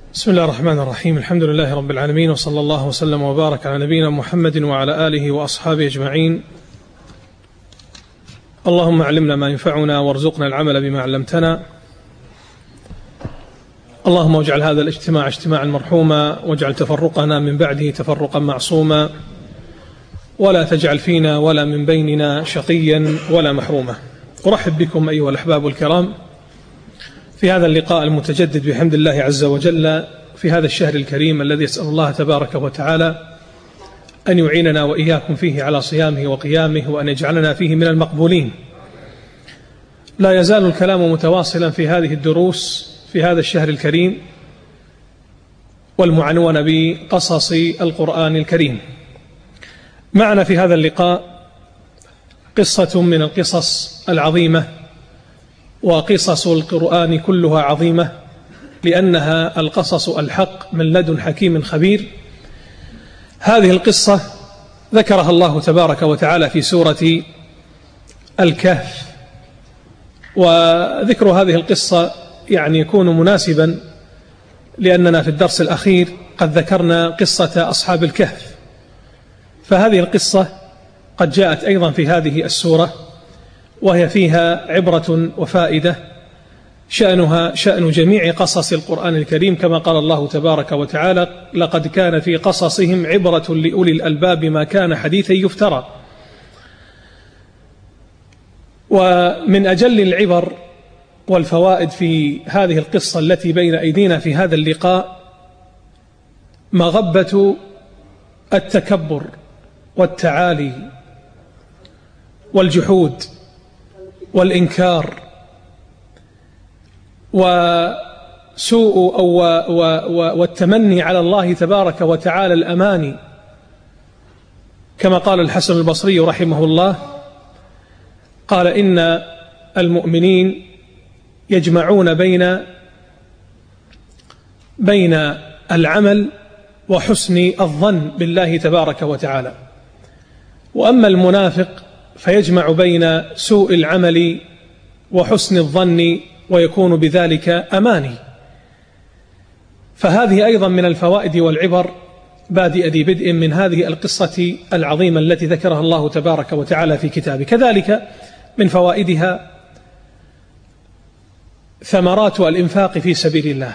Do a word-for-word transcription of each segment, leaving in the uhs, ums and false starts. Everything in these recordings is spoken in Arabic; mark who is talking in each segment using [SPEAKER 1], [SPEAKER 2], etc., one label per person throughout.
[SPEAKER 1] بسم الله الرحمن الرحيم. الحمد لله رب العالمين، وصلى الله وسلم وبارك على نبينا محمد وعلى آله وأصحابه أجمعين. اللهم علمنا ما ينفعنا وارزقنا العمل بما علمتنا. اللهم اجعل هذا الاجتماع اجتماعا مرحوما، واجعل تفرقنا من بعده تفرقا معصوما، ولا تجعل فينا ولا من بيننا شقيا ولا محروما. أرحب بكم أيها الأحباب الكرام في هذا اللقاء المتجدد بحمد الله عز وجل في هذا الشهر الكريم الذي يسأل الله تبارك وتعالى أن يعيننا وإياكم فيه على صيامه وقيامه، وأن يجعلنا فيه من المقبولين. لا يزال الكلام متواصلا في هذه الدروس في هذا الشهر الكريم والمعنون بقصص القرآن الكريم. معنا في هذا اللقاء قصة من القصص العظيمة، وقصص القرآن كلها عظيمة لأنها القصص الحق من لدن حكيم خبير. هذه القصة ذكرها الله تبارك وتعالى في سورة الكهف، وذكر هذه القصة يعني يكون مناسبا لأننا في الدرس الأخير قد ذكرنا قصة أصحاب الكهف، فهذه القصة قد جاءت أيضا في هذه السورة، وهي فيها عبرة وفائدة شأنها شأن جميع قصص القرآن الكريم، كما قال الله تبارك وتعالى: لقد كان في قصصهم عبرة لأولي الألباب ما كان حديثا يفترى. ومن أجل العبر والفوائد في هذه القصة التي بين أيدينا في هذا اللقاء مغبة التكبر والتعالي والجحود والإنكار وسوء أو والتمني على الله تبارك وتعالى الأماني، كما قال الحسن البصري رحمه الله، قال: إن المؤمنين يجمعون بين بين العمل وحسن الظن بالله تبارك وتعالى، وأما المنافق فيجمع بين سوء العمل وحسن الظن، ويكون بذلك أماني. فهذه أيضا من الفوائد والعبر بادئ ذي بدء من هذه القصة العظيمة التي ذكرها الله تبارك وتعالى في كتابه. كذلك من فوائدها ثمرات الإنفاق في سبيل الله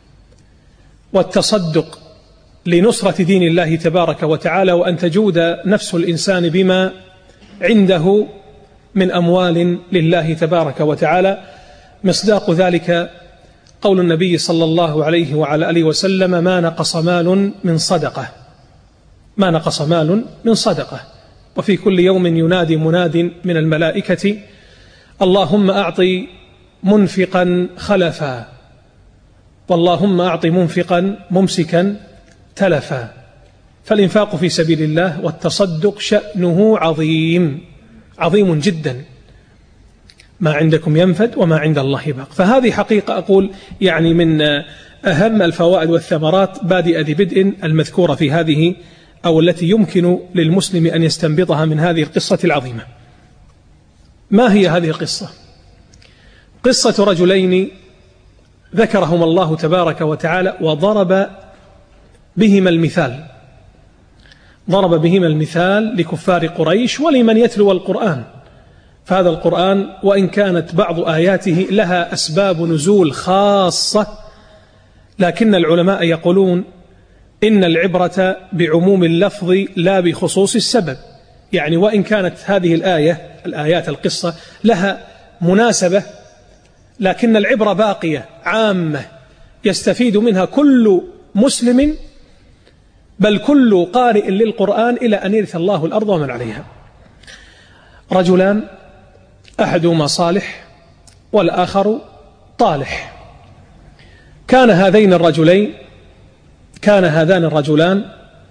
[SPEAKER 1] والتصدق لنصرة دين الله تبارك وتعالى، وأن تجود نفس الإنسان بما عنده من أموال لله تبارك وتعالى. مصداق ذلك قول النبي صلى الله عليه وعلى آله وسلم: ما نقص مال من صدقة ما نقص مال من صدقة. وفي كل يوم ينادي مناد من الملائكة: اللهم أعطي منفقا خلفا، واللهم أعطي منفقا ممسكا تلفا. فالإنفاق في سبيل الله والتصدق شأنه عظيم عظيم جدا. ما عندكم ينفد وما عند الله باق. فهذه حقيقة أقول يعني من أهم الفوائد والثمرات بادئ ذي بدء المذكورة في هذه، أو التي يمكن للمسلم أن يستنبطها من هذه القصة العظيمة. ما هي هذه القصة؟ قصة رجلين ذكرهما الله تبارك وتعالى وضرب بهما المثال ضرب بهما المثال لكفار قريش ولمن يتلو القرآن. فهذا القرآن وإن كانت بعض آياته لها أسباب نزول خاصة، لكن العلماء يقولون إن العبرة بعموم اللفظ لا بخصوص السبب. يعني وإن كانت هذه الآية الآيات القصة لها مناسبة، لكن العبرة باقية عامة يستفيد منها كل مسلم، بل كل قارئ للقرآن إلى أن يرث الله الأرض ومن عليها. رجلان أحدهما صالح والآخر طالح. كان هذين الرجلين كان هذان الرجلان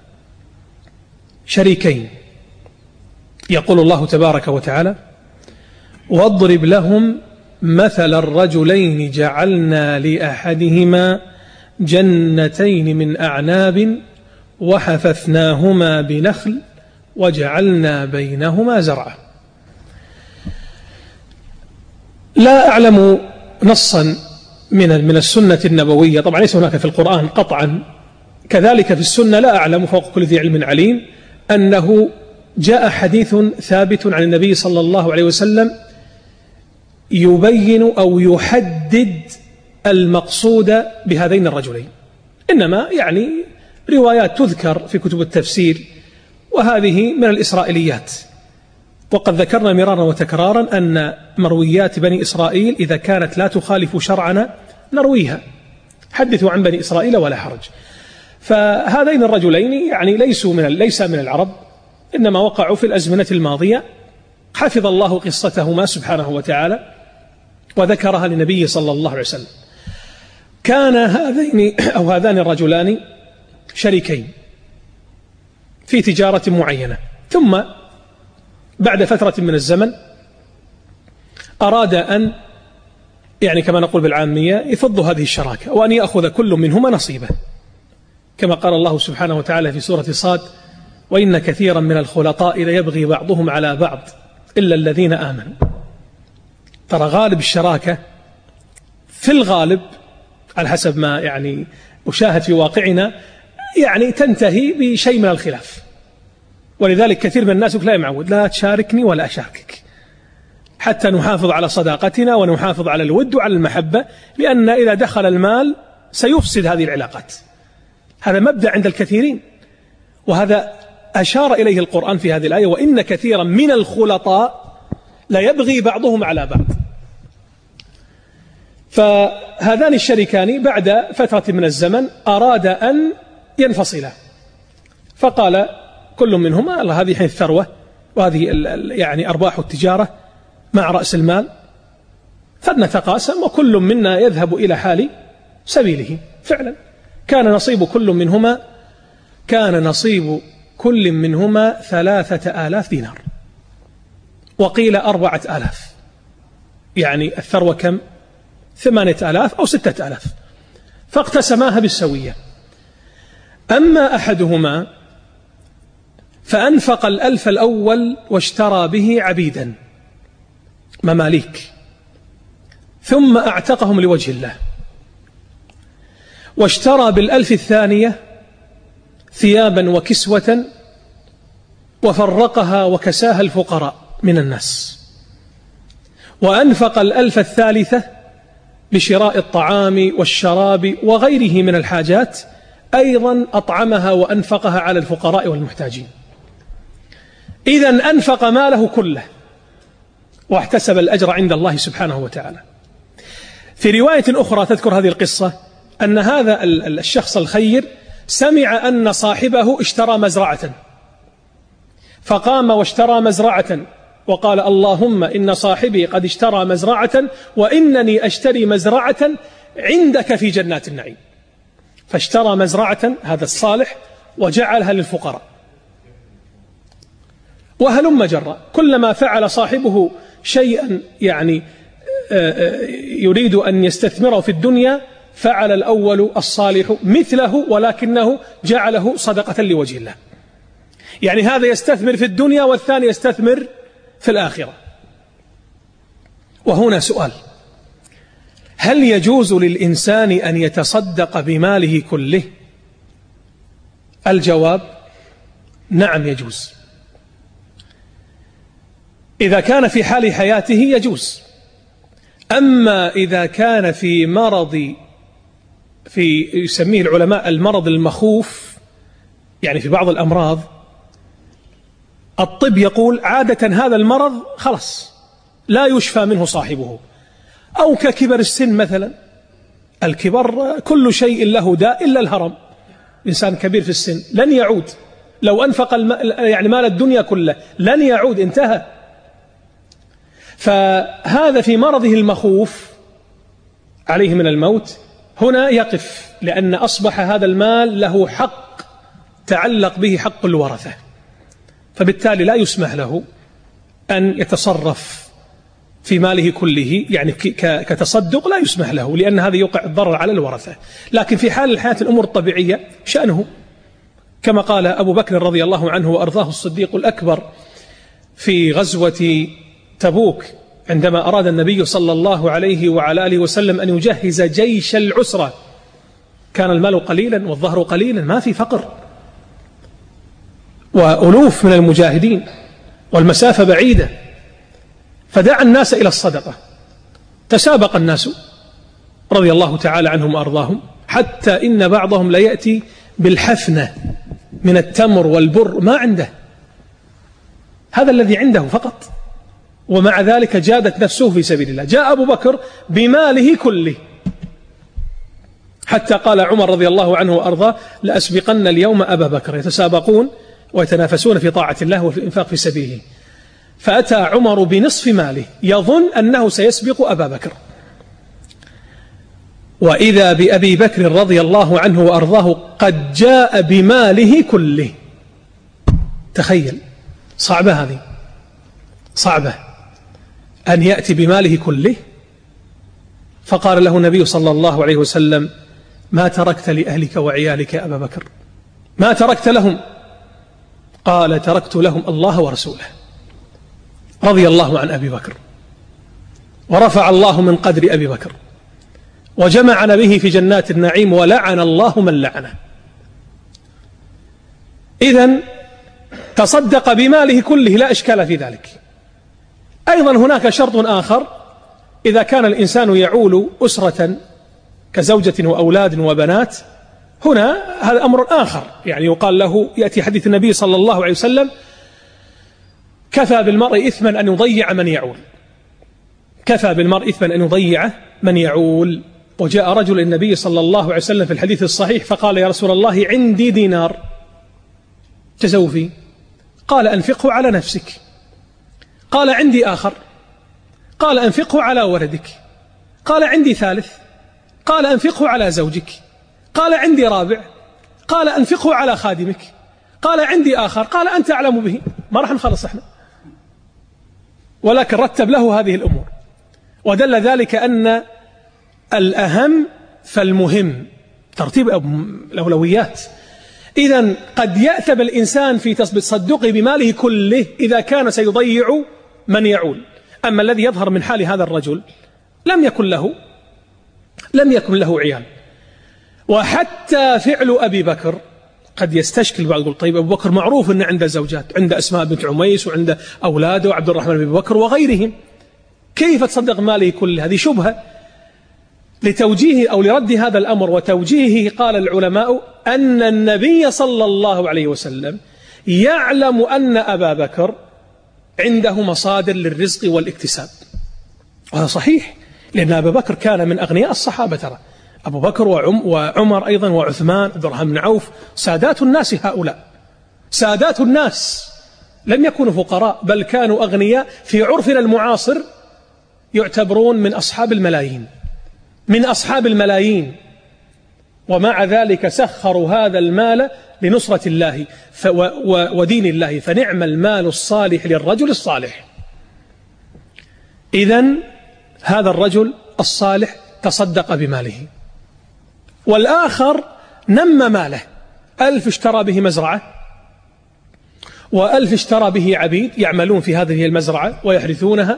[SPEAKER 1] شريكين. يقول الله تبارك وتعالى: واضرب لهم مثل الرجلين جعلنا لأحدهما جنتين من أعناب وحففناهما بنخل وجعلنا بينهما زرعا. لا أعلم نصا من من السنة النبوية، طبعا ليس هناك في القرآن قطعا، كذلك في السنة لا أعلم فوق كل ذي علم عليم أنه جاء حديث ثابت عن النبي صلى الله عليه وسلم يبين أو يحدد المقصود بهذين الرجلين، إنما يعني روايات تذكر في كتب التفسير، وهذه من الإسرائيليات. وقد ذكرنا مرارا وتكرارا أن مرويات بني إسرائيل إذا كانت لا تخالف شرعنا نرويها، حدثوا عن بني إسرائيل ولا حرج. فهذين الرجلين يعني ليسوا من ليس من العرب، إنما وقعوا في الأزمنة الماضية، حفظ الله قصتهما سبحانه وتعالى وذكرها للنبي صلى الله عليه وسلم. كان هذين أو هذان الرجلان شريكين في تجارة معينة، ثم بعد فترة من الزمن أراد أن يعني كما نقول بالعامية يفض هذه الشراكة وأن يأخذ كل منهما نصيبه، كما قال الله سبحانه وتعالى في سورة صاد: وإن كثيرا من الخلطاء ليبغي بعضهم على بعض إلا الذين آمنوا. ترى غالب الشراكة في الغالب على حسب ما يعني أشاهد في واقعنا يعني تنتهي بشيء من الخلاف، ولذلك كثير من الناس لا يمعود لا تشاركني ولا أشاركك، حتى نحافظ على صداقتنا ونحافظ على الود وعلى المحبة، لأن إذا دخل المال سيفسد هذه العلاقات. هذا مبدأ عند الكثيرين، وهذا أشار إليه القرآن في هذه الآية: وإن كثيرا من الخلطاء لا يبغي بعضهم على بعض. فهذان الشريكان بعد فترة من الزمن أراد أن ينفصلا، فقال كل منهما: الله هذه الثروة وهذه يعني أرباح التجارة مع رأس المال، فلنتقاسم وكل منا يذهب إلى حال سبيله. فعلا كان نصيب كل منهما كان نصيب كل منهما ثلاثة آلاف دينار، وقيل أربعة آلاف، يعني الثروة كم؟ ثمانية آلاف أو ستة آلاف، فاقتسماها بالسوية. أما أحدهما فأنفق الألف الأول واشترى به عبيدا مماليك، ثم أعتقهم لوجه الله، واشترى بالألف الثانية ثيابا وكسوة وفرقها وكساها الفقراء من الناس، وأنفق الألف الثالثة بشراء الطعام والشراب وغيره من الحاجات، أيضا أطعمها وأنفقها على الفقراء والمحتاجين. إذن أنفق ماله كله واحتسب الأجر عند الله سبحانه وتعالى. في رواية أخرى تذكر هذه القصة أن هذا الشخص الخير سمع أن صاحبه اشترى مزرعة، فقام واشترى مزرعة وقال: اللهم إن صاحبي قد اشترى مزرعة وإنني أشتري مزرعة عندك في جنات النعيم. فاشترى مزرعة هذا الصالح وجعلها للفقراء. وهلم جرى، كلما فعل صاحبه شيئا يعني يريد أن يستثمره في الدنيا فعل الأول الصالح مثله، ولكنه جعله صدقة لوجه الله. يعني هذا يستثمر في الدنيا والثاني يستثمر في الآخرة. وهنا سؤال: هل يجوز للإنسان أن يتصدق بماله كله؟ الجواب: نعم يجوز. إذا كان في حال حياته يجوز، أما إذا كان في مرض في يسميه العلماء المرض المخوف، يعني في بعض الأمراض الطب يقول عادة هذا المرض خلاص لا يشفى منه صاحبه، أو ككبر السن مثلا. الكبر كل شيء له داء إلا الهرم، إنسان كبير في السن لن يعود، لو أنفق الم... يعني مال الدنيا كله لن يعود، انتهى. فهذا في مرضه المخوف عليه من الموت، هنا يقف، لأن أصبح هذا المال له حق تعلق به حق الورثة، فبالتالي لا يسمح له أن يتصرف في ماله كله، يعني كتصدق لا يسمح له، لأن هذا يوقع الضرر على الورثة. لكن في حال الحياة الأمور الطبيعية شأنه، كما قال أبو بكر رضي الله عنه وأرضاه الصديق الأكبر في غزوة تبوك عندما أراد النبي صلى الله عليه وعلى آله وسلم أن يجهز جيش العسرة، كان المال قليلا والظهر قليلا، ما في فقر وألوف من المجاهدين والمسافة بعيدة، فدعا الناس إلى الصدقة. تسابق الناس رضي الله تعالى عنهم وأرضاهم، حتى إن بعضهم لا يأتي بالحفنة من التمر والبر، ما عنده، هذا الذي عنده فقط، ومع ذلك جادت نفسه في سبيل الله. جاء أبو بكر بماله كله، حتى قال عمر رضي الله عنه وأرضاه: لأسبقن اليوم أبا بكر. يتسابقون ويتنافسون في طاعة الله وفي الإنفاق في سبيله. فأتى عمر بنصف ماله يظن أنه سيسبق أبا بكر، وإذا بأبي بكر رضي الله عنه وأرضاه قد جاء بماله كله. تخيل، صعبة هذه، صعبة أن يأتي بماله كله. فقال له النبي صلى الله عليه وسلم: ما تركت لأهلك وعيالك يا أبا بكر؟ ما تركت لهم؟ قال: تركت لهم الله ورسوله. رضي الله عن أبي بكر، ورفع الله من قدر أبي بكر، وجمعنا به في جنات النعيم، ولعن الله من لعنه. إذن تصدق بماله كله، لا إشكال في ذلك. أيضا هناك شرط آخر: إذا كان الإنسان يعول أسرة كزوجة وأولاد وبنات، هنا هذا أمر آخر، يعني يقال له، يأتي حديث النبي صلى الله عليه وسلم: كفى بالمرء إثما أن يضيع من يعول، كفى بالمرء إثما أن يضيع من يعول. وجاء رجل النبي صلى الله عليه وسلم في الحديث الصحيح فقال: يا رسول الله، عندي دينار تزوفي. قال: أنفقه على نفسك. قال: عندي آخر. قال: أنفقه على ولدك. قال: عندي ثالث. قال: أنفقه على زوجك. قال: عندي رابع. قال: أنفقه على خادمك. قال: عندي آخر. قال: أنت أعلم به، ما راح نخلص احنا. ولكن رتب له هذه الأمور، ودل ذلك أن الأهم فالمهم، ترتيب الأولويات. إذن قد يأثم الإنسان في تصدقه بماله كله إذا كان سيضيع من يعول. أما الذي يظهر من حال هذا الرجل، لم يكن له لم يكن له عيال. وحتى فعل أبي بكر قد يستشكل بعض، يقول: طيب، أبو بكر معروف أن عنده زوجات، عنده أسماء بنت عميس، وعنده أولاده وعبد الرحمن بن بكر وغيرهم، كيف تصدق ماله كله؟ هذه شبهة. لتوجيه أو لرد هذا الأمر وتوجيهه قال العلماء أن النبي صلى الله عليه وسلم يعلم أن أبا بكر عنده مصادر للرزق والاكتساب، وهذا صحيح، لأن أبا بكر كان من أغنياء الصحابة. ترى أبو بكر وعم وعمر أيضا وعثمان عبد الرحمن بن عوف سادات الناس، هؤلاء سادات الناس، لم يكونوا فقراء، بل كانوا أغنياء. في عرفنا المعاصر يعتبرون من أصحاب الملايين، من أصحاب الملايين، ومع ذلك سخروا هذا المال لنصرة الله ودين الله، فنعم المال الصالح للرجل الصالح. إذن هذا الرجل الصالح تصدق بماله. والآخر نمى ماله، ألف اشترى به مزرعة، وألف اشترى به عبيد يعملون في هذه المزرعة ويحرثونها،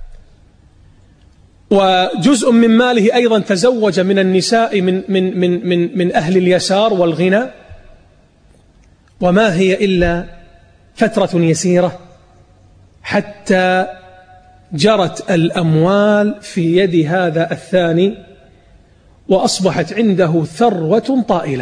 [SPEAKER 1] وجزء من ماله أيضا تزوج من النساء من, من, من, من, من أهل اليسار والغنى، وما هي إلا فترة يسيرة حتى جرت الأموال في يد هذا الثاني، وأصبحت عنده ثروة طائلة.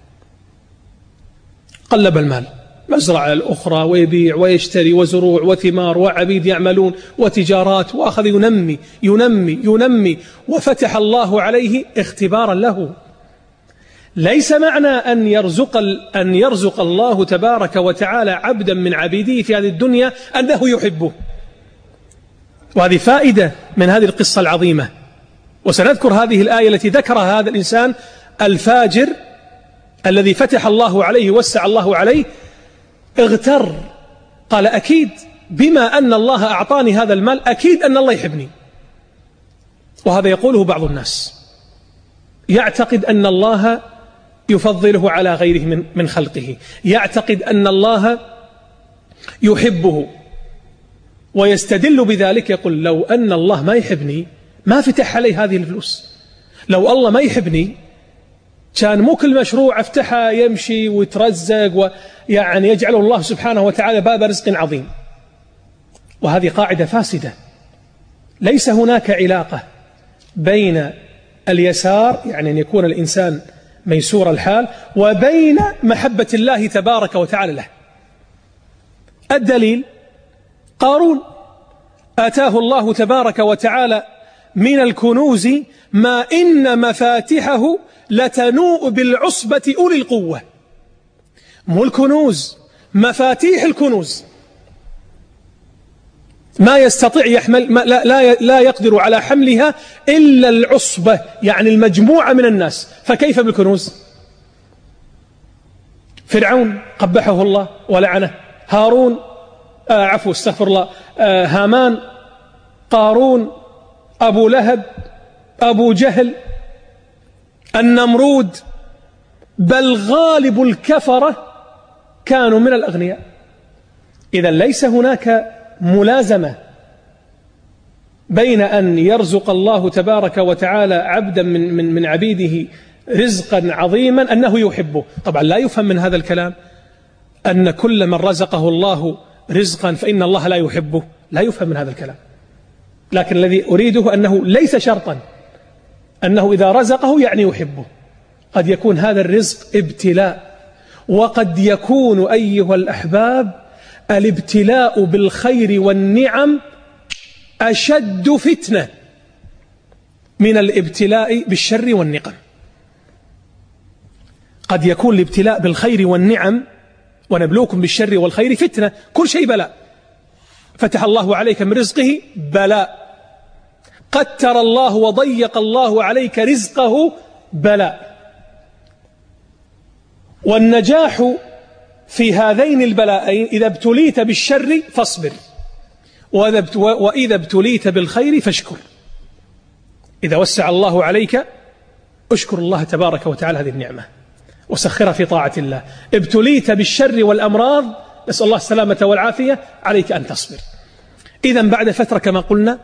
[SPEAKER 1] قلب المال، مزرعة الأخرى، ويبيع ويشتري، وزروع وثمار وعبيد يعملون وتجارات، وأخذ ينمي ينمي ينمي، وفتح الله عليه اختبارا له. ليس معنى أن يرزق, أن يرزق الله تبارك وتعالى عبدا من عبيده في هذه الدنيا أنه يحبه، وهذه فائدة من هذه القصة العظيمة. وسنذكر هذه الآية التي ذكرها هذا الإنسان الفاجر الذي فتح الله عليه وسع الله عليه، اغتر، قال: أكيد بما أن الله أعطاني هذا المال أكيد أن الله يحبني. وهذا يقوله بعض الناس، يعتقد أن الله يفضله على غيره من من خلقه، يعتقد أن الله يحبه، ويستدل بذلك، يقول لو أن الله ما يحبني ما فتح علي هذه الفلوس، لو الله ما يحبني كان مو كل مشروع افتحه يمشي ويترزق ويعني يجعل الله سبحانه وتعالى باب رزق عظيم. وهذه قاعدة فاسدة. ليس هناك علاقة بين اليسار، يعني أن يكون الإنسان ميسور الحال، وبين محبة الله تبارك وتعالى له. الدليل قارون آتاه الله تبارك وتعالى من الكنوز ما إن مفاتحه لتنوء بالعصبة أولي القوة. مو الكنوز، مفاتيح الكنوز ما يستطيع يحمل، ما لا, لا, لا يقدر على حملها إلا العصبة، يعني المجموعة من الناس. فكيف بالكنوز؟ فرعون قبحه الله ولعنه، هارون آه عفو استغفر الله آه هامان، قارون، أبو لهب، أبو جهل، النمرود، بل غالب الكفرة كانوا من الأغنياء. إذا ليس هناك ملازمة بين أن يرزق الله تبارك وتعالى عبدا من, من, من عبيده رزقا عظيما أنه يحبه. طبعا لا يفهم من هذا الكلام أن كل من رزقه الله رزقا فإن الله لا يحبه، لا يفهم من هذا الكلام. لكن الذي أريده أنه ليس شرطا أنه إذا رزقه يعني يحبه. قد يكون هذا الرزق ابتلاء، وقد يكون أيها الأحباب الابتلاء بالخير والنعم أشد فتنة من الابتلاء بالشر والنقم. قد يكون الابتلاء بالخير والنعم، ونبلوكم بالشر والخير فتنة، كل شيء بلاء. فتح الله عليك من رزقه بلاء، قتر الله وضيق الله عليك رزقه بلاء. والنجاح في هذين البلاءين إذا ابتليت بالشر فاصبر، وإذا ابتليت بالخير فاشكر. إذا وسع الله عليك اشكر الله تبارك وتعالى هذه النعمة وسخرها في طاعة الله. ابتليت بالشر والأمراض، نسأل الله السلامة والعافية، عليك أن تصبر. إذن بعد فترة كما قلنا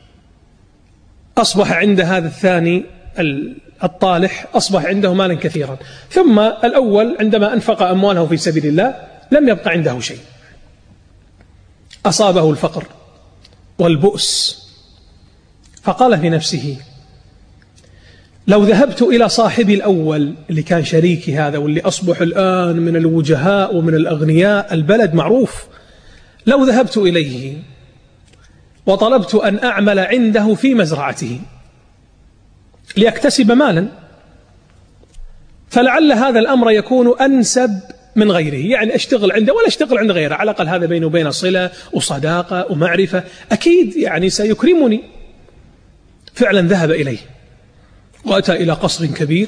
[SPEAKER 1] أصبح عند هذا الثاني الطالح أصبح عنده مالا كثيرا. ثم الأول عندما أنفق أمواله في سبيل الله لم يبقى عنده شيء، أصابه الفقر والبؤس، فقال في نفسه لو ذهبت إلى صاحبي الأول اللي كان شريكي هذا واللي أصبح الآن من الوجهاء ومن الأغنياء، البلد معروف، لو ذهبت إليه وطلبت أن أعمل عنده في مزرعته ليكتسب مالا، فلعل هذا الأمر يكون أنسب من غيره. يعني أشتغل عنده ولا أشتغل عند غيره، على الأقل هذا بينه وبين صلة وصداقة ومعرفة، أكيد يعني سيكرمني. فعلا ذهب إليه وأتى إلى قصر كبير،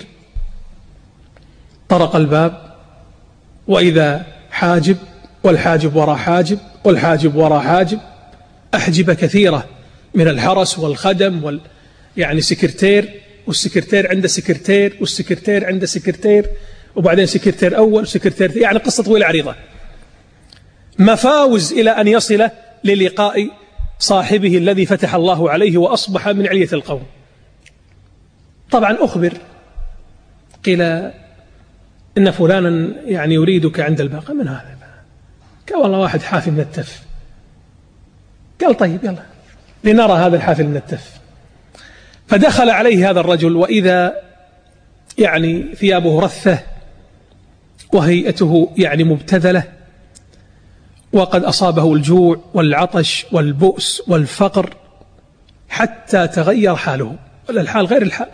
[SPEAKER 1] طرق الباب وإذا حاجب، والحاجب وراء حاجب، والحاجب وراء حاجب، أحجبة كثيرة من الحرس والخدم وال يعني سكرتير، والسكرتير عنده سكرتير، والسكرتير عنده سكرتير، وبعدين سكرتير أول، سكرتير، يعني قصة طويلة عريضة، مفاوز إلى أن يصل للقاء صاحبه الذي فتح الله عليه وأصبح من علية القوم. طبعا أخبر، قيل إن فلانا يعني يريدك عند الباب. من هذا؟ قال والله واحد حافل من التف. قال طيب يلا لنرى هذا الحافل من التف. فدخل عليه هذا الرجل وإذا يعني ثيابه رثة وهيئته يعني مبتذلة، وقد أصابه الجوع والعطش والبؤس والفقر حتى تغير حاله، الحال غير الحال.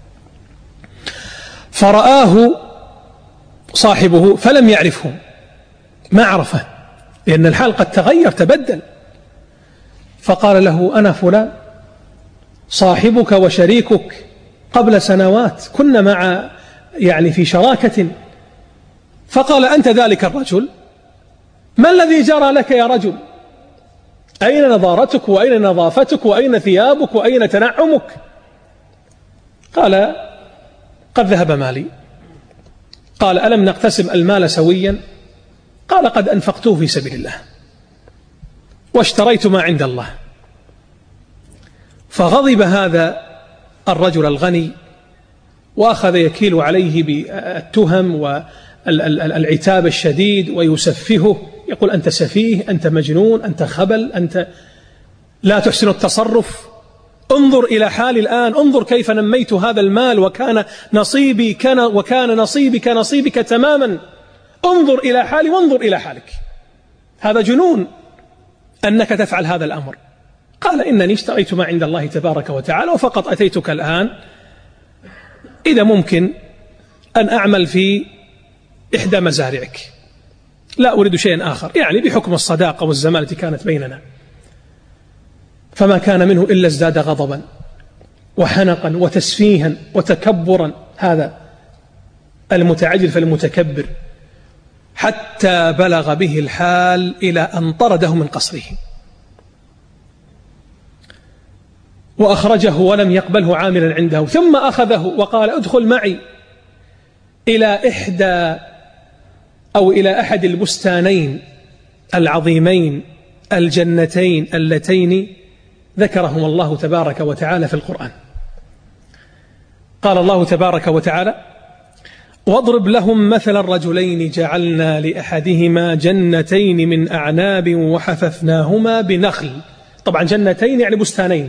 [SPEAKER 1] فرآه صاحبه فلم يعرفه، ما عرفه لأن الحال قد تغير تبدل. فقال له أنا فلان صاحبك وشريكك قبل سنوات، كنا مع يعني في شراكة. فقال أنت ذلك الرجل؟ ما الذي جرى لك يا رجل؟ أين نظارتك وأين نظافتك وأين ثيابك وأين تنعمك؟ قال قد ذهب مالي. قال ألم نقتسم المال سويا؟ قال قد أنفقته في سبيل الله. واشتريت ما عند الله. فغضب هذا الرجل الغني وأخذ يكيل عليه بالتهم والعتاب الشديد ويسفهه، يقول أنت سفيه، أنت مجنون، أنت خبل، أنت لا تحسن التصرف، انظر إلى حالي الآن، انظر كيف نميت هذا المال وكان نصيبي كان وكان نصيبي كنصيبك تماما، انظر إلى حالي وانظر إلى حالك، هذا جنون أنك تفعل هذا الأمر. قال إنني اشتريت ما عند الله تبارك وتعالى وفقط أتيتك الآن إذا ممكن أن أعمل في إحدى مزارعك، لا أريد شيئا آخر، يعني بحكم الصداقة والزمالة التي كانت بيننا. فما كان منه إلا ازداد غضبا وحنقا وتسفيها وتكبرا، هذا المتعجل فالمتكبر، حتى بلغ به الحال إلى أن طرده من قصره وأخرجه ولم يقبله عاملا عنده، ثم أخذه وقال ادخل معي إلى إحدى أو إلى أحد البستانين العظيمين الجنتين اللتين ذكرهم الله تبارك وتعالى في القرآن. قال الله تبارك وتعالى واضرب لهم مثل الرجلين جعلنا لأحدهما جنتين من أعناب وحففناهما بنخل. طبعا جنتين يعني بستانين،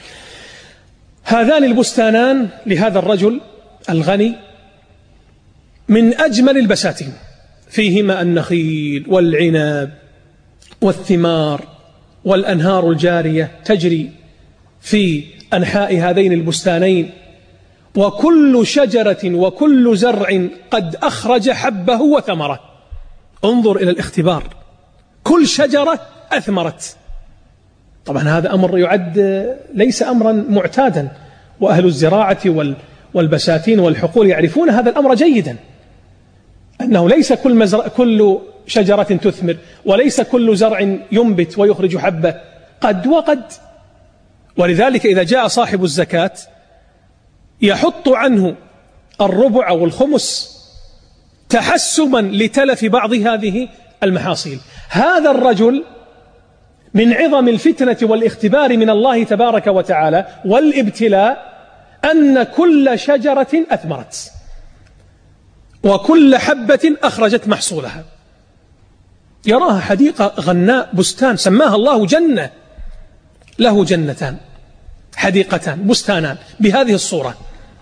[SPEAKER 1] هذان البستانان لهذا الرجل الغني من أجمل البساتين، فيهما النخيل والعنب والثمار والأنهار الجارية تجري في أنحاء هذين البستانين، وكل شجرة وكل زرع قد أخرج حبه وثمره. انظر إلى الاختبار، كل شجرة أثمرت. طبعا هذا أمر يعد ليس أمرا معتادا، وأهل الزراعة والبساتين والحقول يعرفون هذا الأمر جيدا، أنه ليس كل, مزرع كل شجرة تثمر، وليس كل زرع ينبت ويخرج حبه، قد وقد. ولذلك إذا جاء صاحب الزكاة يحط عنه الربع أو الخمس تحسبا لتلف بعض هذه المحاصيل. هذا الرجل من عظم الفتنة والاختبار من الله تبارك وتعالى والابتلاء أن كل شجرة أثمرت وكل حبة أخرجت محصولها، يراها حديقة غناء بستان سماها الله جنة، له جنتان حديقتان بستانان بهذه الصورة،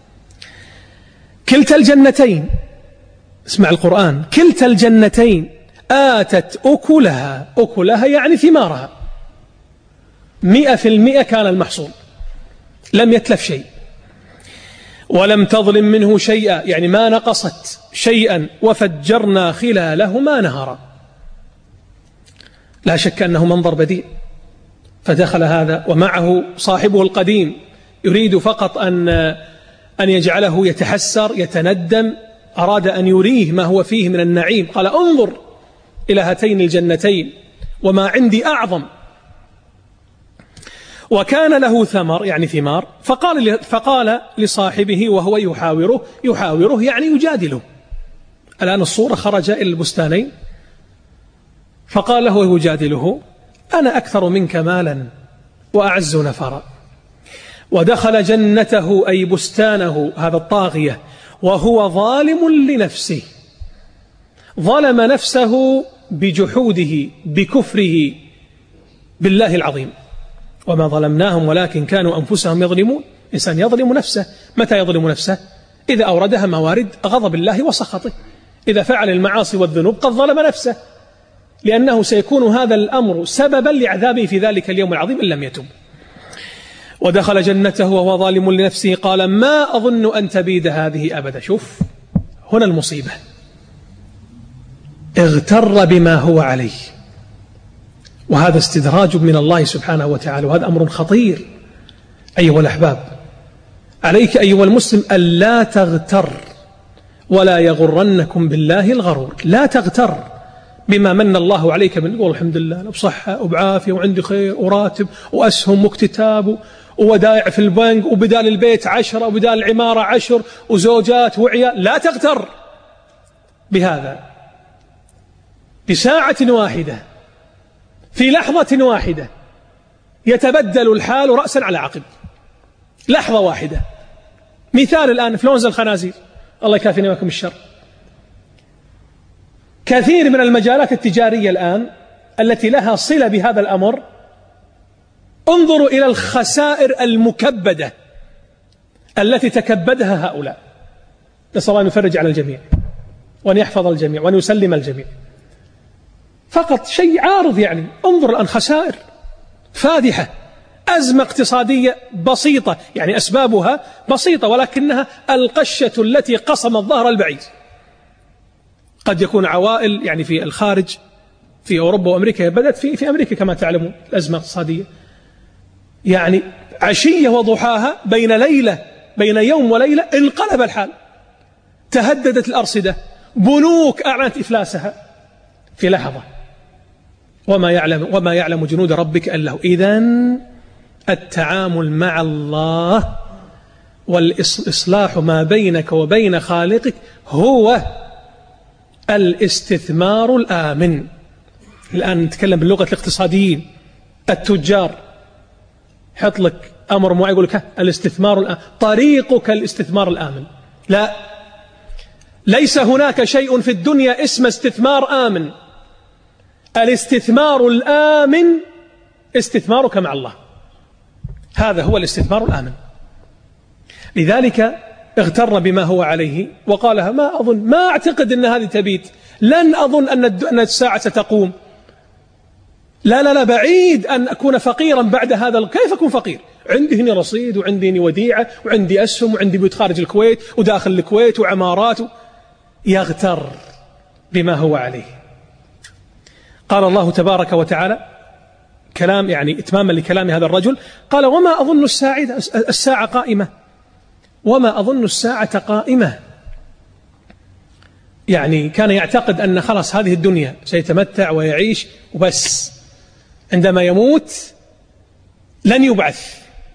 [SPEAKER 1] كلتا الجنتين، اسمع القرآن، كلتا الجنتين آتت أكلها، أكلها يعني ثمارها، مئة في المئة كان المحصول، لم يتلف شيء ولم تظلم منه شيئا، يعني ما نقصت شيئا، وفجرنا خلالهما نهرا. لا شك أنه منظر بديع. فدخل هذا ومعه صاحبه القديم يريد فقط أن أن يجعله يتحسر يتندم، أراد أن يريه ما هو فيه من النعيم، قال انظر إلى هاتين الجنتين وما عندي أعظم. وكان له ثمر يعني ثمار، فقال فقال لصاحبه وهو يحاوره يحاوره يعني يجادله. الآن الصورة خرج إلى البستانين فقال له يجادله أنا أكثر منك مالا وأعز نفرا. ودخل جنته أي بستانه هذا الطاغية وهو ظالم لنفسه، ظلم نفسه بجحوده بكفره بالله العظيم. وما ظلمناهم ولكن كانوا أنفسهم يظلمون. إنسان يظلم نفسه، متى يظلم نفسه؟ إذا أوردها موارد غضب الله وسخطه، إذا فعل المعاصي والذنوب قد ظلم نفسه، لأنه سيكون هذا الأمر سببا لعذابه في ذلك اليوم العظيم إن لم يتب. ودخل جنته وهو ظالم لنفسه قال ما أظن أن تبيد هذه أبدا. شوف هنا المصيبة، اغتر بما هو عليه، وهذا استدراج من الله سبحانه وتعالى، وهذا أمر خطير. أيها الأحباب، عليك أيها المسلم ألا تغتر ولا يغرنكم بالله الغرور. لا تغتر بما من الله عليك من، يقول الحمد لله أنا بصحة وبعافية وعندي خير وراتب وأسهم واكتتاب وودائع في البنك وبدال البيت عشرة وبدال العمارة عشر وزوجات وعيال. لا تغتر بهذا. بساعة واحدة في لحظة واحدة يتبدل الحال رأسا على عقب، لحظة واحدة. مثال الآن إنفلونزا الخنازير، الله يكافينا وياكم الشر. كثير من المجالات التجارية الآن التي لها صلة بهذا الأمر، انظروا إلى الخسائر المكبدة التي تكبدها هؤلاء. نسأل الله أن يفرج على الجميع وأن يحفظ الجميع وأن يسلم الجميع. فقط شيء عارض يعني، انظر الآن خسائر فادحة، أزمة اقتصادية بسيطة، يعني أسبابها بسيطة ولكنها القشة التي قصمت ظهر البعير. قد يكون عوائل يعني في الخارج في أوروبا وأمريكا، بدأت في, في أمريكا كما تعلمون الأزمة الاقتصادية، يعني عشية وضحاها بين ليلة بين يوم وليلة انقلب الحال، تهددت الأرصدة، بنوك أعلنت إفلاسها في لحظة. وما يعلم وما يعلم جنود ربك إلا هو. إذن التعامل مع الله والإصلاح ما بينك وبين خالقك هو الاستثمار الآمن. الآن نتكلم باللغة الاقتصاديين التجار، حط لك أمر معين يقول لك الاستثمار الآمن، طريقك الاستثمار الآمن. لا، ليس هناك شيء في الدنيا اسمه استثمار آمن. الاستثمار الآمن استثمارك مع الله، هذا هو الاستثمار الآمن. لذلك اغتر بما هو عليه وقالها ما أظن ما أعتقد أن هذه تبيت، لن أظن أن الساعة ستقوم، لا لا لا بعيد أن أكون فقيرا بعد هذا. كيف أكون فقير؟ عندي هنا رصيد وعندي هنا وديعة وعندي أسهم وعندي بيوت خارج الكويت وداخل الكويت وعمارات. يغتر بما هو عليه. قال الله تبارك وتعالى كلام يعني إتماما لكلام هذا الرجل، قال وما أظن الساعة الساعة قائمة، وما أظن الساعة قائمة. يعني كان يعتقد أن خلاص هذه الدنيا سيتمتع ويعيش وبس، عندما يموت لن يبعث.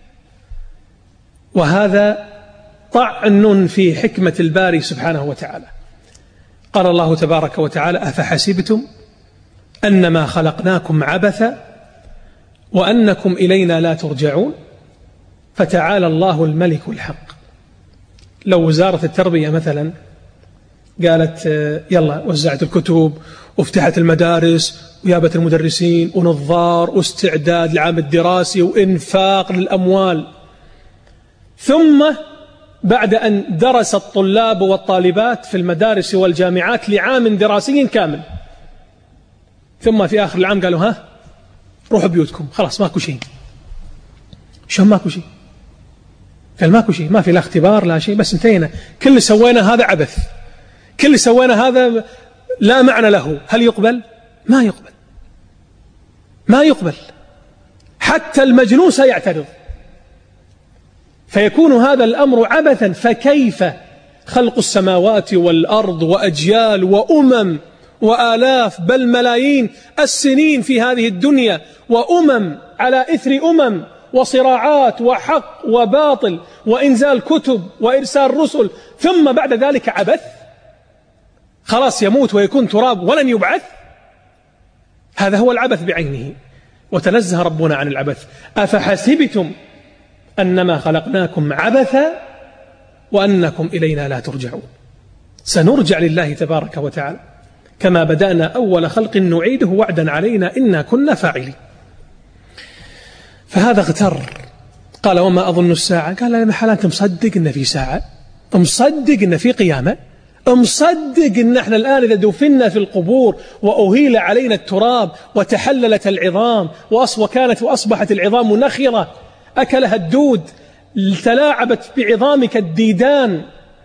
[SPEAKER 1] وهذا طعن في حكمة الباري سبحانه وتعالى. قال الله تبارك وتعالى أفحسبتم أنما خلقناكم عبثا وأنكم إلينا لا ترجعون فتعالى الله الملك الحق. لو وزارة التربية مثلا قالت يلا وزعت الكتب وافتحت المدارس ويابت المدرسين ونظار واستعداد للعام الدراسي وإنفاق للأموال، ثم بعد أن درس الطلاب والطالبات في المدارس والجامعات لعام دراسي كامل، ثم في آخر العام قالوا ها روحوا بيوتكم خلاص ماكو شيء. شو ماكو شيء؟ قال ماكو شيء، ما في لا اختبار لا شيء، بس انتهينا، كل اللي سوينا هذا عبث، كل اللي سوينا هذا لا معنى له. هل يقبل؟ ما يقبل، ما يقبل. حتى المجنون سيعترض، فيكون هذا الأمر عبثا. فكيف خلق السماوات والأرض وأجيال وأمم وآلاف بل ملايين السنين في هذه الدنيا، وأمم على إثر أمم، وصراعات وحق وباطل وإنزال كتب وإرسال رسل، ثم بعد ذلك عبث، خلاص يموت ويكون تراب ولن يبعث. هذا هو العبث بعينه، وتنزه ربنا عن العبث. أفحسبتم أنما خلقناكم عبثا وأنكم إلينا لا ترجعون. سنرجع لله تبارك وتعالى كما بدأنا أول خلق نعيده وعدا علينا إنا كنا فاعلين. فهذا اغتر، قال وما أظن الساعة، قال يا محل أنت مصدق إن في ساعة، مصدق إن في قيامة، مصدق إن احنا الآن إذا دفنا في القبور وأهيل علينا التراب وتحللت العظام وكانت وأصبحت العظام نخرة أكلها الدود تلاعبت بعظامك الديدان،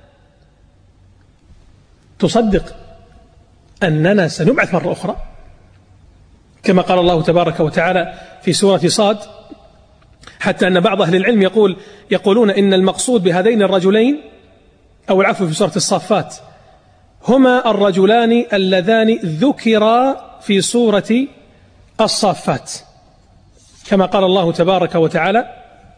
[SPEAKER 1] تصدق أننا سنبعث مرة أخرى؟ كما قال الله تبارك وتعالى في سورة صاد، حتى أن بعض أهل العلم يقول يقولون إن المقصود بهذين الرجلين، أو العفو في سورة الصافات، هما الرجلان اللذان ذكرا في سورة الصافات، كما قال الله تبارك وتعالى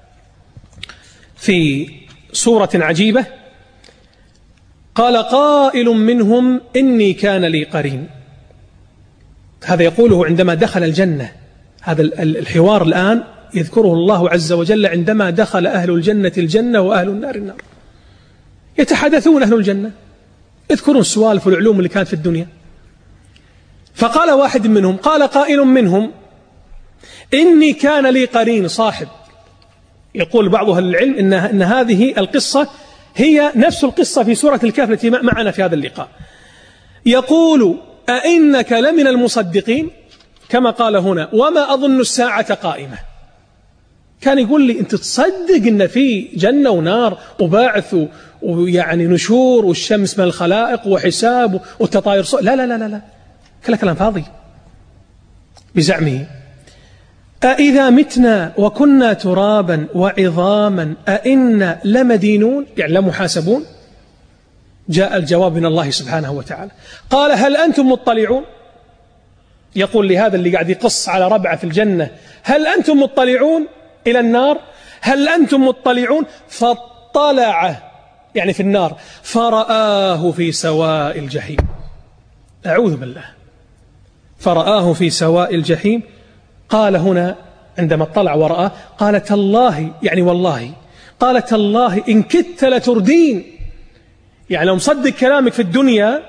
[SPEAKER 1] في سورة عجيبة قال قائل منهم إني كان لي قرين. هذا يقوله عندما دخل الجنة هذا الحوار الآن يذكره الله عز وجل عندما دخل أهل الجنة الجنة وأهل النار النار. يتحدثون أهل الجنة، يذكرون السوالف والعلوم اللي كانت في الدنيا. فقال واحد منهم، قال قائل منهم: إني كان لي قرين صاحب. يقول بعض أهل العلم إن, إن هذه القصة هي نفس القصة في سورة الكهف التي معنا في هذا اللقاء. يقول: أئنك لمن المصدقين؟ كما قال هنا: وما أظن الساعة قائمة. كان يقول لي: أنت تصدق إن في جنة ونار وبعث ويعني نشور والشمس من الخلائق وحساب والتطاير؟ لا لا لا لا لا، كلا كلام فاضي بزعمه. أإذا متنا وكنا ترابا وعظاما أئنا لمدينون، يعني لمحاسبون؟ جاء الجواب من الله سبحانه وتعالى. قال: هل أنتم مطلعون؟ يقول لهذا اللي قاعد يقص على ربعة في الجنة: هل أنتم مطلعون إلى النار؟ هل أنتم مطلعون؟ فاطلع يعني في النار فرآه في سواء الجحيم. أعوذ بالله. فرآه في سواء الجحيم. قال هنا عندما اطلع ورآه قال: تالله، يعني والله، قال: تالله إن كدت لتردين، يعني لو مصدق كلامك في الدنيا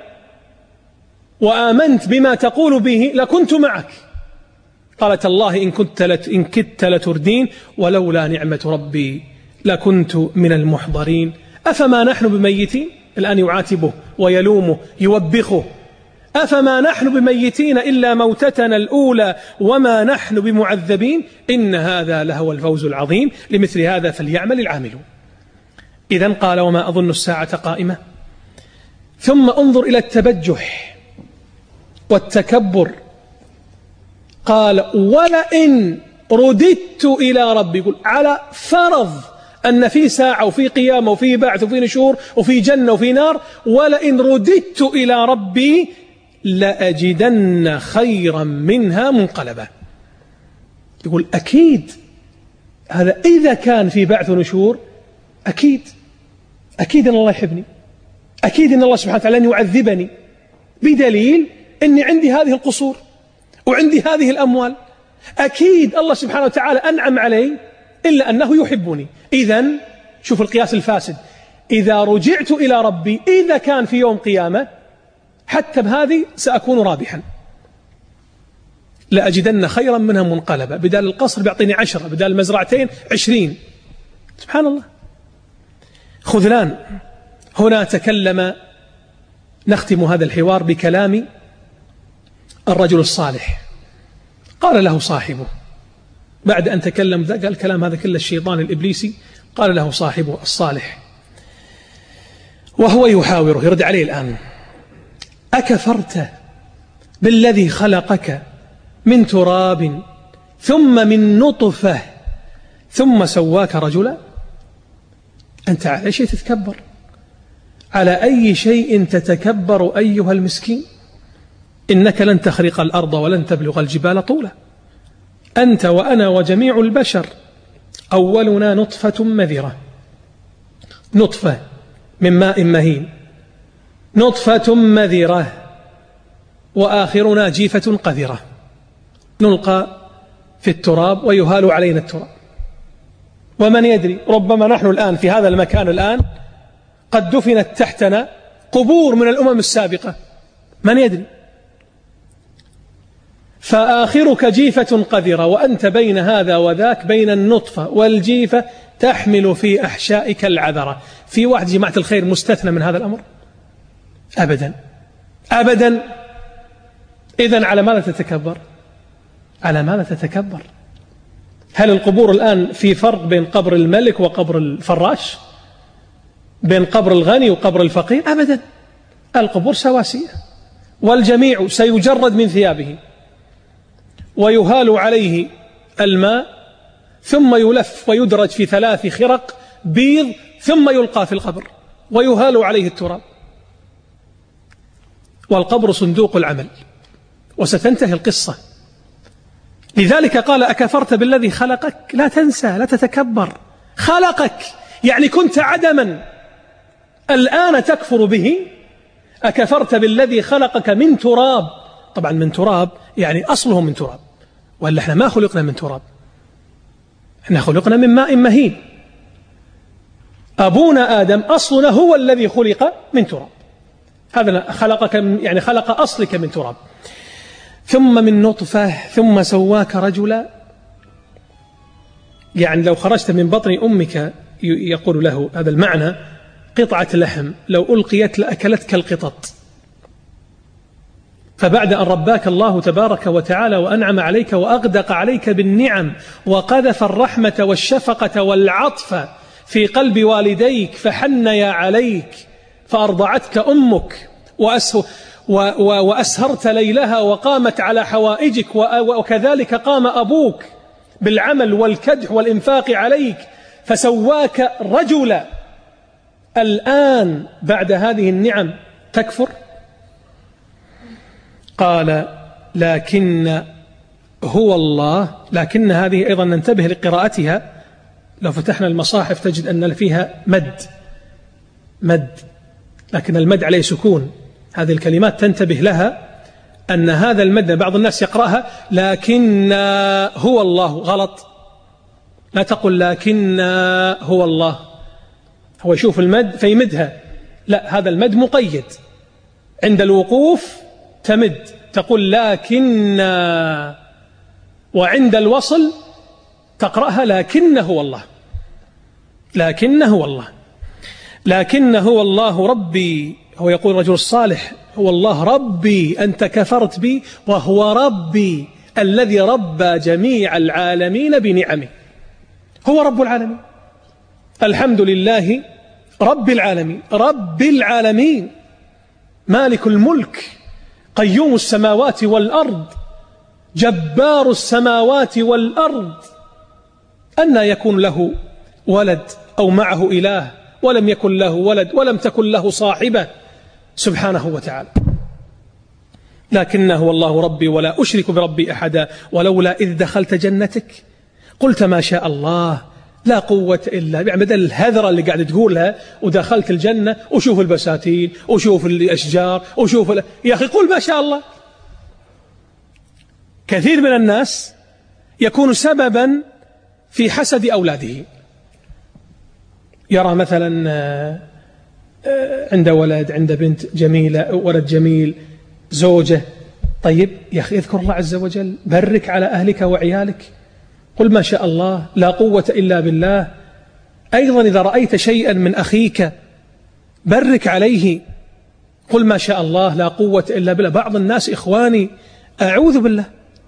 [SPEAKER 1] وآمنت بما تقول به لكنت معك. قال: تالله إن كنت لت إن كدت لتردين ولولا نعمة ربي لكنت من المحضرين. أفما نحن بميتين؟ الآن يعاتبه ويلومه يوبخه: أفما نحن بميتين إلا موتتنا الأولى وما نحن بمعذبين إن هذا لهو الفوز العظيم لمثل هذا فليعمل العاملون. إذن قال: وما أظن الساعة قائمة. ثم انظر إلى التبجح والتكبر. قال: ولئن رددت إلى ربي، يقول على فرض أن في ساعة وفي قيامة وفي بعث وفي نشور وفي جنة وفي نار، ولئن رددت إلى ربي لأجدن خيرا منها منقلبا. يقول أكيد هذا إذا كان في بعث ونشور، أكيد أكيد أن الله يحبني، أكيد أن الله سبحانه وتعالى لن يعذبني، بدليل أني عندي هذه القصور وعندي هذه الأموال. أكيد الله سبحانه وتعالى أنعم علي، إلا أنه يحبني. إذن شوف القياس الفاسد: إذا رجعت إلى ربي إذا كان في يوم قيامة حتى بهذه سأكون رابحا، لأجدن خيرا منها منقلبا. بدال القصر بيعطيني عشرة، بدال المزرعتين عشرين. سبحان الله. خذلان. هنا تكلم، نختم هذا الحوار بكلام الرجل الصالح. قال له صاحبه بعد أن تكلم، قال الكلام هذا كله الشيطان الإبليسي، قال له صاحبه الصالح وهو يحاوره، يرد عليه الآن: أكفرت بالذي خلقك من تراب ثم من نطفة ثم سواك رجلا؟ أنت على أي شيء تتكبر؟ على أي شيء تتكبر أيها المسكين؟ إنك لن تخرق الأرض ولن تبلغ الجبال طولا. أنت وأنا وجميع البشر أولنا نطفة مذرة، نطفة من ماء مهين، نطفة مذرة، وآخرنا جيفة قذرة، نلقى في التراب ويهال علينا التراب. ومن يدري، ربما نحن الآن في هذا المكان الآن قد دفنت تحتنا قبور من الأمم السابقة، من يدري؟ فآخرك جيفة قذرة، وأنت بين هذا وذاك، بين النطفة والجيفة، تحمل في أحشائك العذرة. في واحد جماعة الخير مستثنى من هذا الأمر؟ أبدا أبدا. إذن على ماذا تتكبر؟ على ماذا تتكبر؟ هل القبور الآن في فرق بين قبر الملك وقبر الفراش؟ بين قبر الغني وقبر الفقير؟ أبدا. القبور سواسية، والجميع سيجرد من ثيابه ويهال عليه الماء، ثم يلف ويدرج في ثلاث خرق بيض، ثم يلقى في القبر ويهال عليه التراب. والقبر صندوق العمل، وستنتهي القصة. لذلك قال: أكفرت بالذي خلقك؟ لا تنسى، لا تتكبر. خلقك يعني كنت عدما، الآن تكفر به. أكفرت بالذي خلقك من تراب، طبعا من تراب يعني أصله من تراب، وإلا احنا ما خلقنا من تراب، احنا خلقنا من ماء مهين. أبونا آدم أصلنا هو الذي خلق من تراب، هذا خلقك يعني خلق أصلك من تراب، ثم من نطفة ثم سواك رجلا. يعني لو خرجت من بطن أمك، يقول له هذا المعنى، قطعة لحم لو ألقيت لأكلتك القطط. فبعد أن رباك الله تبارك وتعالى وأنعم عليك وأغدق عليك بالنعم وقذف الرحمة والشفقة والعطف في قلب والديك فحنيا عليك فأرضعتك أمك وأسهرت ليلها وقامت على حوائجك، وكذلك قام أبوك بالعمل والكدح والإنفاق عليك فسواك رجلا. الآن بعد هذه النعم تكفر؟ قال لكن هو الله. لكن هذه أيضا ننتبه لقراءتها، لو فتحنا المصاحف تجد أن فيها مد مد لكن المد عليه سكون. هذه الكلمات تنتبه لها أن هذا المد بعض الناس يقرأها لكن هو الله، غلط. لا تقل لكن هو الله، هو يشوف المد فيمدها، لا، هذا المد مقيد، عند الوقوف تمد تقول لكن، وعند الوصل تقرأها لكن هو الله، لكن هو الله، لكن هو الله ربي. هو يقول الرجل الصالح هو الله ربي، أنت كفرت بي وهو ربي الذي ربى جميع العالمين بنعمه. هو رب العالمين، الحمد لله رب العالمين، رب العالمين، مالك الملك، قيوم السماوات والأرض، جبار السماوات والأرض. أن يكون له ولد أو معه إله، ولم يكن له ولد ولم تكن له صاحبة سبحانه وتعالى. لكنه والله ربي ولا أشرك بربي أحدا، ولولا إذ دخلت جنتك قلت ما شاء الله لا قوة إلا، يعني بدل الهذرة اللي قاعد تقولها ودخلت الجنة وشوف البساتين وشوف الأشجار وشوف ال... يا أخي قل ما شاء الله. كثير من الناس يكون سببا في حسد أولاده، يرى مثلا عند ولد عند بنت جميلة، ولد جميل، زوجة، طيب يا أخي اذكر الله عز وجل، بارك على أهلك وعيالك، قل ما شاء الله لا قوة إلا بالله. أيضا إذا رأيت شيئا من أخيك بارك عليه، قل ما شاء الله لا قوة إلا بالله. بعض الناس إخواني أعوذ بالله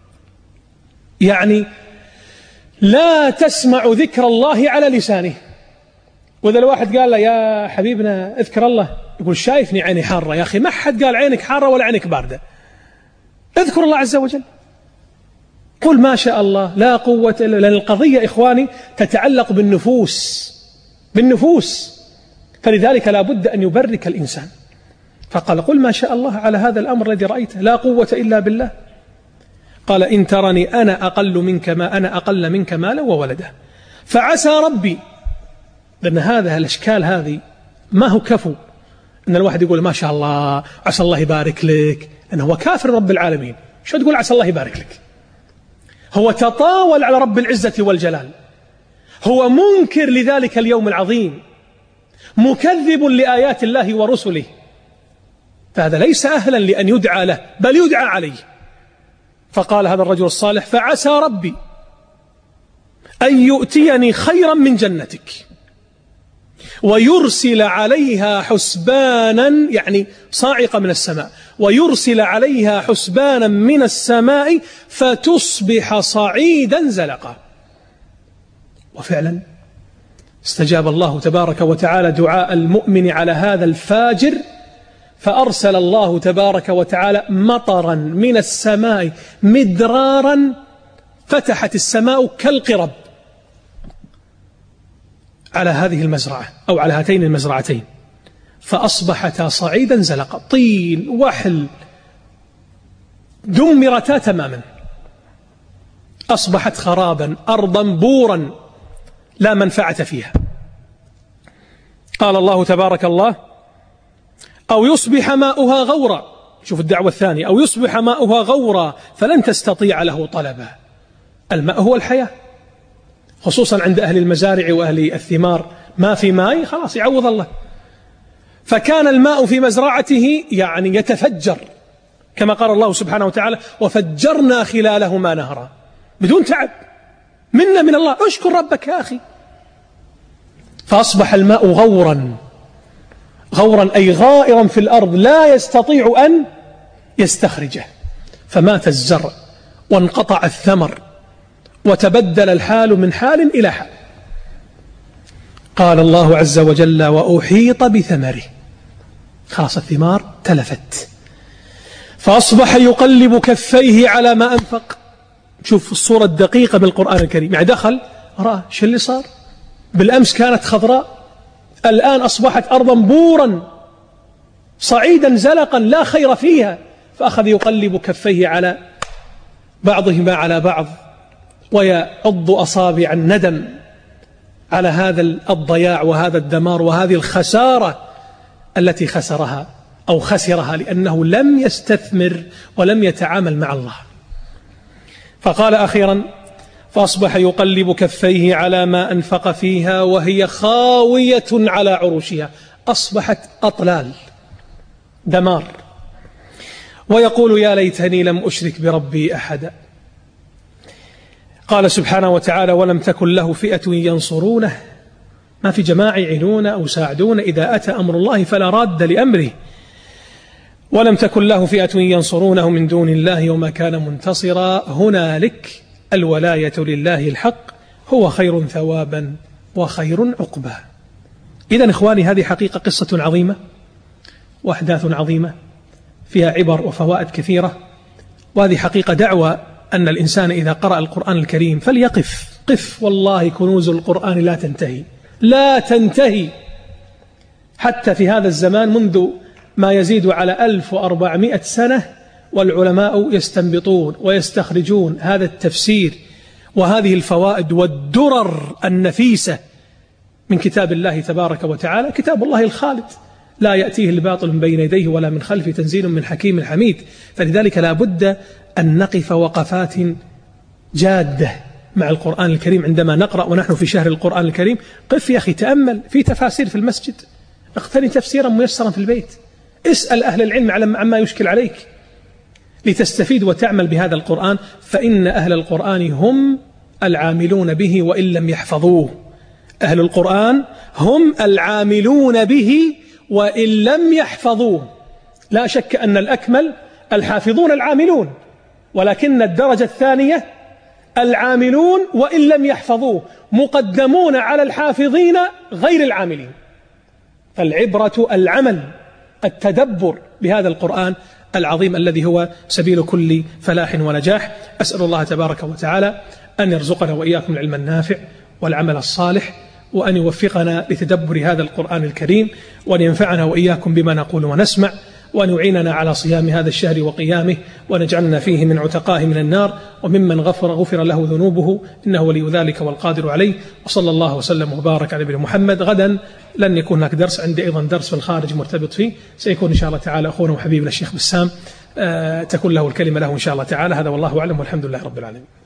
[SPEAKER 1] يعني لا تسمع ذكر الله على لسانه، وإذا الواحد قال له يا حبيبنا اذكر الله يقول شايفني عيني حارة. يا أخي ما حد قال عينك حارة ولا عينك باردة، اذكر الله عز وجل، قل ما شاء الله لا قوة إلا. لأن القضية إخواني تتعلق بالنفوس بالنفوس فلذلك لا بد أن يبرك الإنسان. فقال قل ما شاء الله على هذا الأمر الذي رأيته، لا قوة إلا بالله. قال إن ترني أنا أقل منك ما أنا أقل منك مالا وولدا فعسى ربي. لأن هذا الأشكال هذه ما هو كفو أن الواحد يقول ما شاء الله عسى الله يبارك لك، أنه هو كافر رب العالمين، شو تقول عسى الله يبارك لك؟ هو تطاول على رب العزة والجلال، هو منكر لذلك اليوم العظيم، مكذب لآيات الله ورسله، فهذا ليس أهلا لأن يدعى له بل يدعى عليه. فقال هذا الرجل الصالح فعسى ربي أن يؤتيني خيرا من جنتك ويرسل عليها حسبانا، يعني صاعقة من السماء، ويرسل عليها حسبانا من السماء فتصبح صعيدا زلقا. وفعلا استجاب الله تبارك وتعالى دعاء المؤمن على هذا الفاجر، فأرسل الله تبارك وتعالى مطرا من السماء مدرارا، فتحت السماء كالقرب على هذه المزرعة أو على هاتين المزرعتين، فأصبحتا صعيدا زلقا، طين وحل دمرتا تماما، أصبحت خرابا أرضا بورا لا منفعة فيها. قال الله تبارك الله أو يصبح ماؤها غورا، شوف الدعوة الثانية، أو يصبح ماؤها غورا فلن تستطيع له طلبا. الماء هو الحياة، خصوصا عند أهل المزارع وأهل الثمار، ما في ماء خلاص يعوض الله. فكان الماء في مزرعته يعني يتفجر، كما قال الله سبحانه وتعالى وفجرنا خلالهما نهرا، بدون تعب، منا من الله، اشكر ربك يا أخي. فأصبح الماء غورا، غورا أي غائرا في الأرض لا يستطيع أن يستخرجه، فمات الزرع وانقطع الثمر وتبدل الحال من حال إلى حال. قال الله عز وجل وأحيط بثمره، خلاص الثمار تلفت، فأصبح يقلب كفيه على ما أنفق. شوف الصورة الدقيقة بالقرآن الكريم، يعني دخل رأى شو اللي صار، بالأمس كانت خضراء الآن أصبحت أرضا بورا صعيدا زلقا لا خير فيها، فأخذ يقلب كفيه على بعضهما على بعض ويعض أصابع الندم على هذا الضياع وهذا الدمار وهذه الخسارة التي خسرها أو خسرها لأنه لم يستثمر ولم يتعامل مع الله. فقال أخيرا فأصبح يقلب كفيه على ما أنفق فيها وهي خاوية على عروشها، أصبحت أطلال دمار، ويقول يا ليتني لم أشرك بربي أحدا. قال سبحانه وتعالى ولم تكن له فئة ينصرونه، ما في جماعة يعينون أو يساعدون إذا أتى أمر الله فلا راد لأمره. ولم تكن له فئة ينصرونه من دون الله وما كان منتصرا، هنالك الولاية لله الحق هو خير ثوابا وخير عقبا. إذن إخواني هذه حقيقة قصة عظيمة وأحداث عظيمة فيها عبر وفوائد كثيرة، وهذه حقيقة دعوة أن الإنسان إذا قرأ القرآن الكريم فليقف قف، والله كنوز القرآن لا تنتهي لا تنتهي حتى في هذا الزمان منذ ما يزيد على ألف وأربعمائة سنة والعلماء يستنبطون ويستخرجون هذا التفسير وهذه الفوائد والدرر النفيسة من كتاب الله تبارك وتعالى، كتاب الله الخالد لا يأتيه الباطل من بين يديه ولا من خلفه تنزيل من حكيم حميد. فلذلك لا بد أن نقف وقفات جادة مع القرآن الكريم عندما نقرأ ونحن في شهر القرآن الكريم. قف يا أخي، تأمل في تفاسير في المسجد، اقتني تفسيرا ميسرا في البيت، اسأل أهل العلم عما يشكل عليك لتستفيد وتعمل بهذا القرآن، فإن أهل القرآن هم العاملون به وإن لم يحفظوه. أهل القرآن هم العاملون به وإن لم يحفظوه. لا شك أن الأكمل الحافظون العاملون، ولكن الدرجة الثانية العاملون وإن لم يحفظوه مقدمون على الحافظين غير العاملين. فالعبرة العمل، التدبر بهذا القرآن العظيم الذي هو سبيل كل فلاح ونجاح. أسأل الله تبارك وتعالى أن يرزقنا وإياكم العلم النافع والعمل الصالح، وأن يوفقنا لتدبر هذا القرآن الكريم، وأن ينفعنا وإياكم بما نقول ونسمع، وأن يعيننا على صيام هذا الشهر وقيامه، ونجعلنا فيه من عتقائه من النار وممن غفر غفر له ذنوبه، إنه ولي ذلك والقادر عليه. وصلى الله وسلم وبارك على نبينا محمد. غدا لن يكون هناك درس، عندي أيضا درس في الخارج مرتبط فيه، سيكون إن شاء الله تعالى أخونا وحبيبنا الشيخ بسام، أه تكون له الكلمة له إن شاء الله تعالى. هذا والله أعلم والحمد لله رب العالمين.